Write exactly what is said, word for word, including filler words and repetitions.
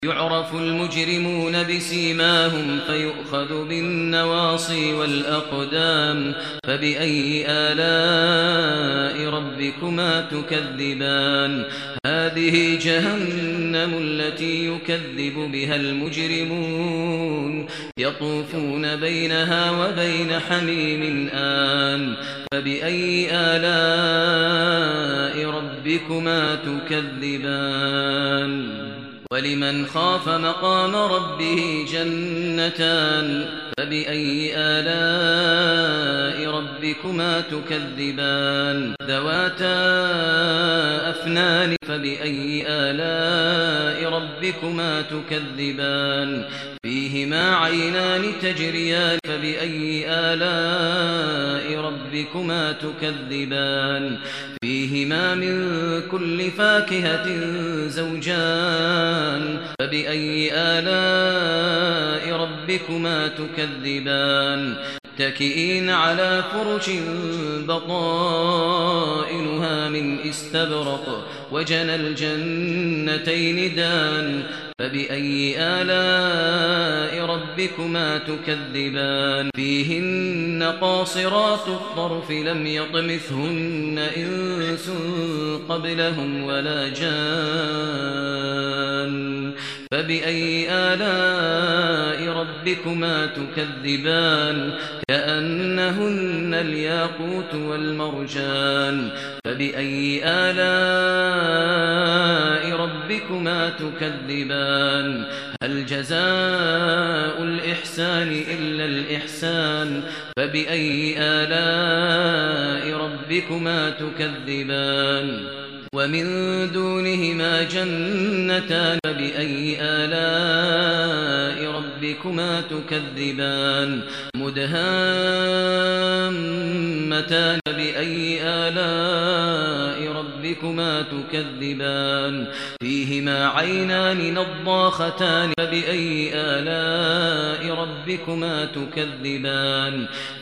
يعرف المجرمون بسيماهم فيؤخذ بالنواصي والأقدام فبأي آلاء ربكما تكذبان هذه جهنم التي يكذب بها المجرمون يطوفون بينها وبين حميم آن فبأي آلاء ربكما تكذبان ولمن خاف مقام ربه جنتان فبأي آلاء ربكما تكذبان ذواتا أفنان فبأي آلاء ربكما تكذبان فيهما عينان تجريان فبأي آلاء ربكما تكذبان فيهما من كل فاكهة زوجان فبأي آلاء ربكما تكذبان متكئين على فرش بطائنها من استبرق وجنى الجنتين دان فبأي آلاء ربكما تكذبان فيهن قاصرات الطرف لم يطمثهن إنس قبلهم ولا جان فبأي آلاء ربكما تكذبان كأنهن الياقوت والمرجان فبأي آلاء ربكما تكذبان هل جزاء الإحسان إلا الإحسان فبأي آلاء ربكما تكذبان ومن دونهما جنتان فبأي آلاء ربكما تكذبان مدهامتان فبأي آلاء ربكما تكذبان فيهما عينان نضاختان فبأي آلاء ربكما تكذبان